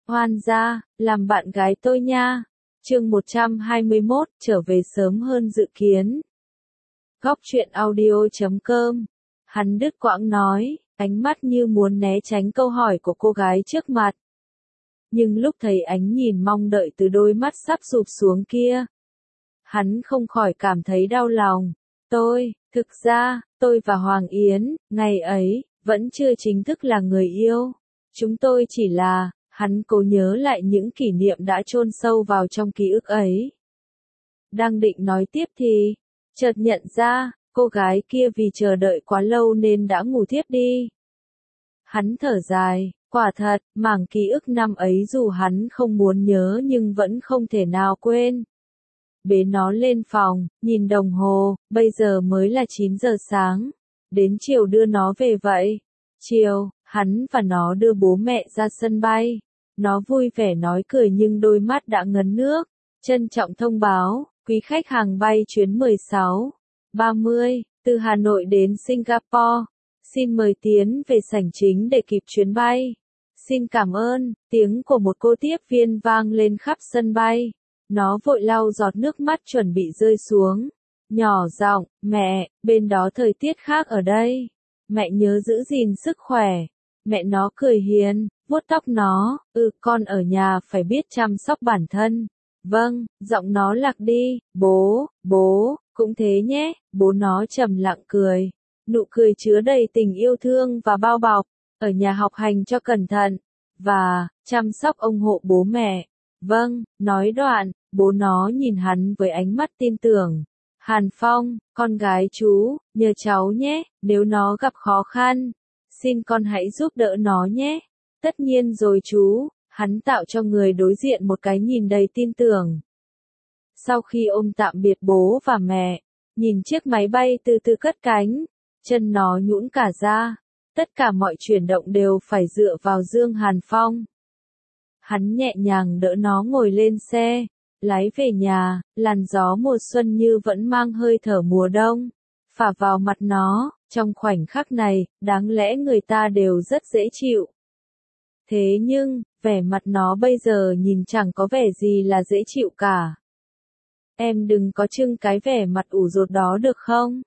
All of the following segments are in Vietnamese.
Hoan gia, làm bạn gái tôi nha. Chương 121, trở về sớm hơn dự kiến. Góc truyện audio.com. Hắn đứt quãng nói, ánh mắt như muốn né tránh câu hỏi của cô gái trước mặt. Nhưng lúc thấy ánh nhìn mong đợi từ đôi mắt sắp sụp xuống kia, hắn không khỏi cảm thấy đau lòng. Thực ra, tôi và Hoàng Yến, ngày ấy, vẫn chưa chính thức là người yêu. Chúng tôi chỉ là, hắn cố nhớ lại những kỷ niệm đã chôn sâu vào trong ký ức ấy. Đang định nói tiếp thì, chợt nhận ra, cô gái kia vì chờ đợi quá lâu nên đã ngủ thiếp đi. Hắn thở dài, quả thật, mảng ký ức năm ấy dù hắn không muốn nhớ nhưng vẫn không thể nào quên. Bế nó lên phòng, nhìn đồng hồ, bây giờ mới là 9 giờ sáng. Đến chiều đưa nó về vậy. Chiều, hắn và nó đưa bố mẹ ra sân bay. Nó vui vẻ nói cười nhưng đôi mắt đã ngấn nước. Trân trọng thông báo, quý khách hàng bay chuyến 16:30, từ Hà Nội đến Singapore. Xin mời tiến về sảnh chính để kịp chuyến bay. Xin cảm ơn, tiếng của một cô tiếp viên vang lên khắp sân bay. Nó vội lau giọt nước mắt chuẩn bị rơi xuống. Nhỏ giọng, mẹ, bên đó thời tiết khác ở đây. Mẹ nhớ giữ gìn sức khỏe. Mẹ nó cười hiền, vuốt tóc nó, con ở nhà phải biết chăm sóc bản thân. Vâng, giọng nó lạc đi, bố, cũng thế nhé, bố nó trầm lặng cười. Nụ cười chứa đầy tình yêu thương và bao bọc, ở nhà học hành cho cẩn thận, và, chăm sóc ông hộ bố mẹ. Vâng, nói đoạn, bố nó nhìn hắn với ánh mắt tin tưởng. Hàn Phong, con gái chú, nhờ cháu nhé, nếu nó gặp khó khăn, xin con hãy giúp đỡ nó nhé. Tất nhiên rồi chú, hắn tạo cho người đối diện một cái nhìn đầy tin tưởng. Sau khi ôm tạm biệt bố và mẹ, nhìn chiếc máy bay từ từ cất cánh, chân nó nhũn cả ra, tất cả mọi chuyển động đều phải dựa vào Dương Hàn Phong. Hắn nhẹ nhàng đỡ nó ngồi lên xe, lái về nhà, làn gió mùa xuân như vẫn mang hơi thở mùa đông, phả vào mặt nó, trong khoảnh khắc này, đáng lẽ người ta đều rất dễ chịu. Thế nhưng, vẻ mặt nó bây giờ nhìn chẳng có vẻ gì là dễ chịu cả. Em đừng có trưng cái vẻ mặt ủ rột đó được không?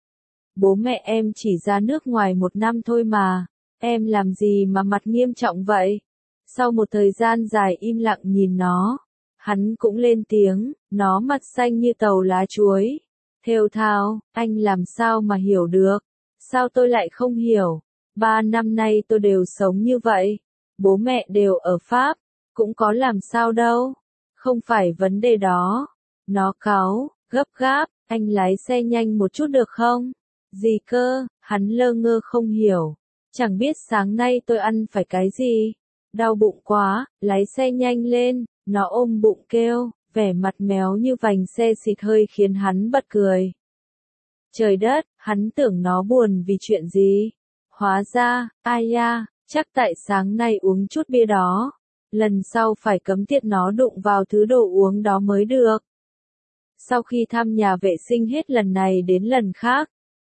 Bố mẹ em chỉ ra nước ngoài 1 năm thôi mà, em làm gì mà mặt nghiêm trọng vậy? Sau một thời gian dài im lặng nhìn nó, hắn cũng lên tiếng, nó mặt xanh như tàu lá chuối. Thều thào, anh làm sao mà hiểu được? Sao tôi lại không hiểu? 3 năm nay tôi đều sống như vậy. Bố mẹ đều ở Pháp, cũng có làm sao đâu. Không phải vấn đề đó. Nó cáu, gấp gáp, anh lái xe nhanh một chút được không? Gì cơ? Hắn lơ ngơ không hiểu. Chẳng biết sáng nay tôi ăn phải cái gì? Đau bụng quá, lái xe nhanh lên. Nó ôm bụng kêu, vẻ mặt méo như vành xe xịt hơi khiến hắn bật cười. Trời đất, hắn tưởng nó buồn vì chuyện gì? Hóa ra, ai da, chắc tại sáng nay uống chút bia đó. Lần sau phải cấm tiệt nó đụng vào thứ đồ uống đó mới được. Sau khi thăm nhà vệ sinh hết lần này đến lần khác,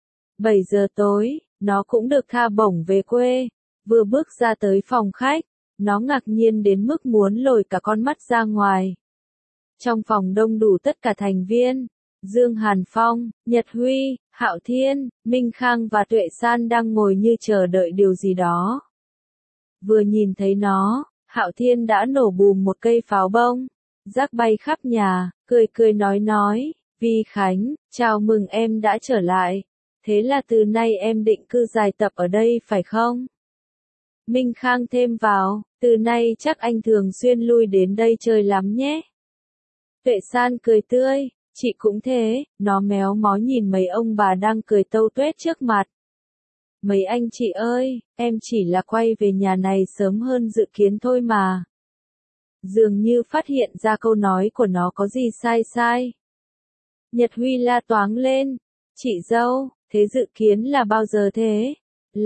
7 giờ tối, nó cũng được tha bổng về quê. Vừa bước ra tới phòng khách, nó ngạc nhiên đến mức muốn lồi cả con mắt ra ngoài. Trong phòng đông đủ tất cả thành viên. Dương Hàn Phong, Nhật Huy, Hạo Thiên, Minh Khang và Tuệ San đang ngồi như chờ đợi điều gì đó. Vừa nhìn thấy nó, Hạo Thiên đã nổ bùm một cây pháo bông, rác bay khắp nhà, cười nói, Vi Khánh, chào mừng em đã trở lại. Thế là từ nay em định cư dài tập ở đây phải không? Minh Khang thêm vào, từ nay chắc anh thường xuyên lui đến đây chơi lắm nhé. Tuệ San cười tươi, chị cũng thế, nó méo mó nhìn mấy ông bà đang cười tâu tuét trước mặt. Mấy anh chị ơi, em chỉ là quay về nhà này sớm hơn dự kiến thôi mà. Dường như phát hiện ra câu nói của nó có gì sai. Nhật Huy la toáng lên, chị dâu, thế dự kiến là bao giờ thế?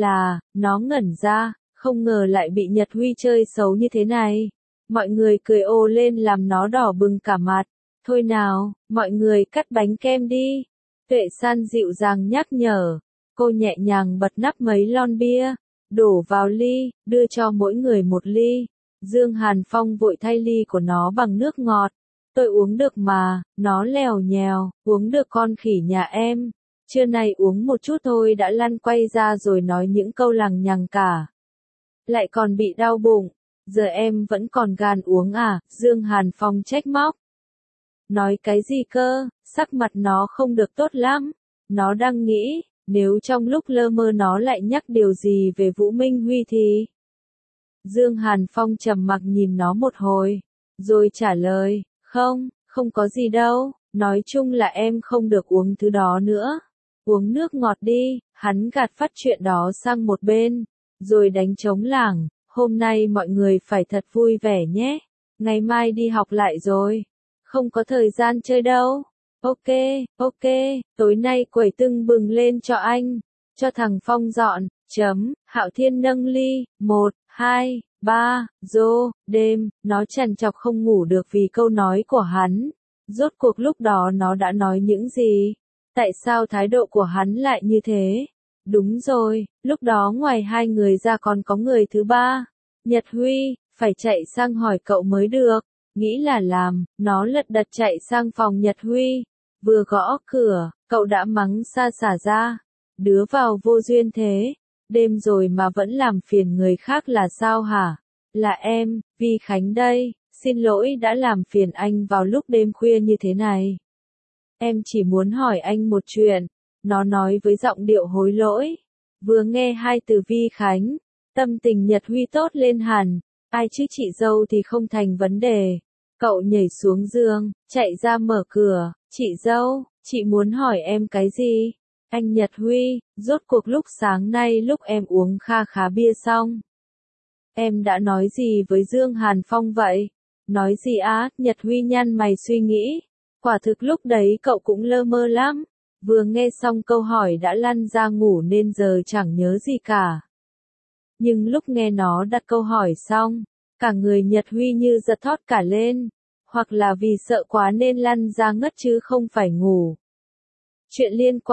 Nó ngẩn ra, không ngờ lại bị Nhật Huy chơi xấu như thế này. Mọi người cười ồ lên làm nó đỏ bừng cả mặt. Thôi nào, mọi người cắt bánh kem đi. Tuệ San dịu dàng nhắc nhở. Cô nhẹ nhàng bật nắp mấy lon bia, đổ vào ly, đưa cho mỗi người một ly. Dương Hàn Phong vội thay ly của nó bằng nước ngọt. Tôi uống được mà, nó lèo nhèo, uống được con khỉ nhà em. Trưa nay uống một chút thôi đã lăn quay ra rồi nói những câu lằng nhằng cả. Lại còn bị đau bụng, giờ em vẫn còn gan uống à, Dương Hàn Phong trách móc. Nói cái gì cơ, sắc mặt nó không được tốt lắm. Nó đang nghĩ, nếu trong lúc lơ mơ nó lại nhắc điều gì về Vũ Minh Huy thì... Dương Hàn Phong trầm mặc nhìn nó một hồi, rồi trả lời, không có gì đâu, nói chung là em không được uống thứ đó nữa. Uống nước ngọt đi, hắn gạt phát chuyện đó sang một bên, rồi đánh trống lảng, hôm nay mọi người phải thật vui vẻ nhé, ngày mai đi học lại rồi, không có thời gian chơi đâu. Ok, tối nay quẩy tưng bừng lên cho anh, cho thằng Phong dọn, Hạo Thiên nâng ly, 1, 2, 3, đêm, nó trằn trọc không ngủ được vì câu nói của hắn. Rốt cuộc lúc đó nó đã nói những gì? Tại sao thái độ của hắn lại như thế? Đúng rồi, lúc đó ngoài hai người ra còn có người thứ ba. Nhật Huy, phải chạy sang hỏi cậu mới được. Nghĩ là làm, nó lật đật chạy sang phòng Nhật Huy. Vừa gõ cửa, cậu đã mắng xa xả ra. Đứa vào vô duyên thế. Đêm rồi mà vẫn làm phiền người khác là sao hả? Là em, Vi Khánh đây, xin lỗi đã làm phiền anh vào lúc đêm khuya như thế này. Em chỉ muốn hỏi anh một chuyện, nó nói với giọng điệu hối lỗi. Vừa nghe hai từ Vi Khánh, tâm tình Nhật Huy tốt lên hẳn, ai chứ chị dâu thì không thành vấn đề. Cậu nhảy xuống giường, chạy ra mở cửa, chị dâu, chị muốn hỏi em cái gì? Anh Nhật Huy, rốt cuộc lúc sáng nay lúc em uống kha khá bia xong. Em đã nói gì với Dương Hàn Phong vậy? Nói gì á? Nhật Huy nhăn mày suy nghĩ. Quả thực lúc đấy cậu cũng lơ mơ lắm. Vừa nghe xong câu hỏi đã lăn ra ngủ nên giờ chẳng nhớ gì cả. Nhưng lúc nghe nó đặt câu hỏi xong, cả người Nhật Huy như giật thót cả lên. Hoặc là vì sợ quá nên lăn ra ngất chứ không phải ngủ. Chuyện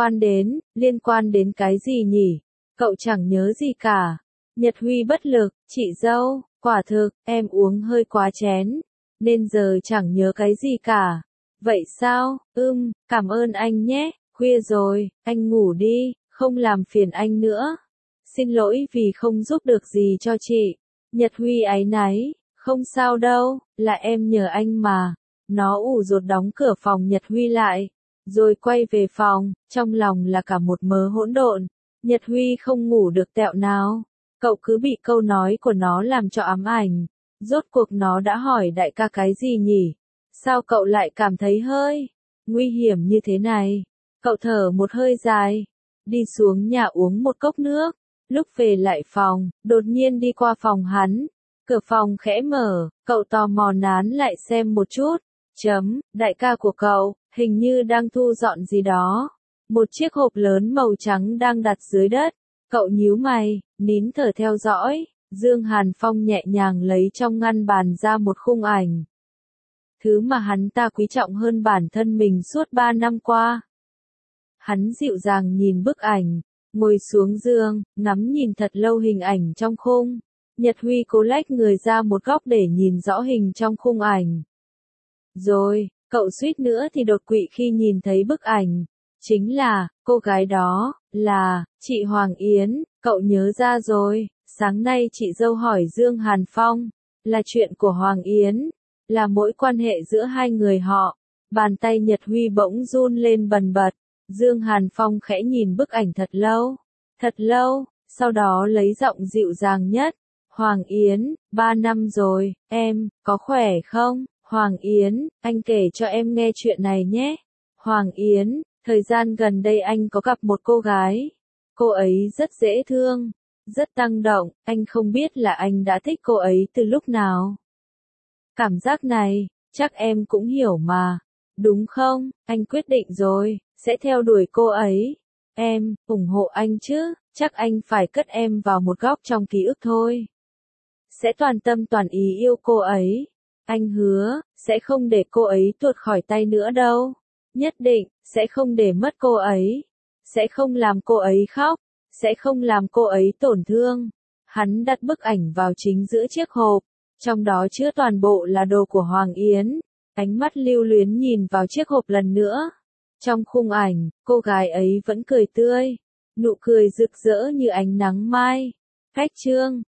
liên quan đến cái gì nhỉ? Cậu chẳng nhớ gì cả. Nhật Huy bất lực, chị dâu, quả thực, em uống hơi quá chén, nên giờ chẳng nhớ cái gì cả. Vậy sao? Cảm ơn anh nhé, khuya rồi, anh ngủ đi, không làm phiền anh nữa. Xin lỗi vì không giúp được gì cho chị. Nhật Huy áy náy, không sao đâu, là em nhờ anh mà. Nó ủ rột đóng cửa phòng Nhật Huy lại, rồi quay về phòng, trong lòng là cả một mớ hỗn độn. Nhật Huy không ngủ được tẹo nào. Cậu cứ bị câu nói của nó làm cho ám ảnh. Rốt cuộc nó đã hỏi đại ca cái gì nhỉ? Sao cậu lại cảm thấy hơi nguy hiểm như thế này? Cậu thở một hơi dài, đi xuống nhà uống một cốc nước. Lúc về lại phòng, đột nhiên đi qua phòng hắn. Cửa phòng khẽ mở, cậu tò mò nán lại xem một chút. Đại ca của cậu, hình như đang thu dọn gì đó. Một chiếc hộp lớn màu trắng đang đặt dưới đất. Cậu nhíu mày, nín thở theo dõi. Dương Hàn Phong nhẹ nhàng lấy trong ngăn bàn ra một khung ảnh. Thứ mà hắn ta quý trọng hơn bản thân mình suốt 3 năm qua. Hắn dịu dàng nhìn bức ảnh, ngồi xuống giường, ngắm nhìn thật lâu hình ảnh trong khung. Nhật Huy cố lách người ra một góc để nhìn rõ hình trong khung ảnh. Rồi, cậu suýt nữa thì đột quỵ khi nhìn thấy bức ảnh. Chính là, cô gái đó, là, chị Hoàng Yến, cậu nhớ ra rồi, sáng nay chị dâu hỏi Dương Hàn Phong, là chuyện của Hoàng Yến, là mối quan hệ giữa hai người họ. Bàn tay Nhật Huy bỗng run lên bần bật, Dương Hàn Phong khẽ nhìn bức ảnh thật lâu, sau đó lấy giọng dịu dàng nhất, Hoàng Yến, 3 năm rồi, em, có khỏe không? Hoàng Yến, anh kể cho em nghe chuyện này nhé. Hoàng Yến, thời gian gần đây anh có gặp một cô gái. Cô ấy rất dễ thương, rất tăng động, anh không biết là anh đã thích cô ấy từ lúc nào. Cảm giác này, chắc em cũng hiểu mà. Đúng không? Anh quyết định rồi, sẽ theo đuổi cô ấy. Em, ủng hộ anh chứ, chắc anh phải cất em vào một góc trong ký ức thôi. Sẽ toàn tâm toàn ý yêu cô ấy. Anh hứa, sẽ không để cô ấy tuột khỏi tay nữa đâu. Nhất định, sẽ không để mất cô ấy. Sẽ không làm cô ấy khóc. Sẽ không làm cô ấy tổn thương. Hắn đặt bức ảnh vào chính giữa chiếc hộp. Trong đó chứa toàn bộ là đồ của Hoàng Yến. Ánh mắt lưu luyến nhìn vào chiếc hộp lần nữa. Trong khung ảnh, cô gái ấy vẫn cười tươi, nụ cười rực rỡ như ánh nắng mai. Khách trương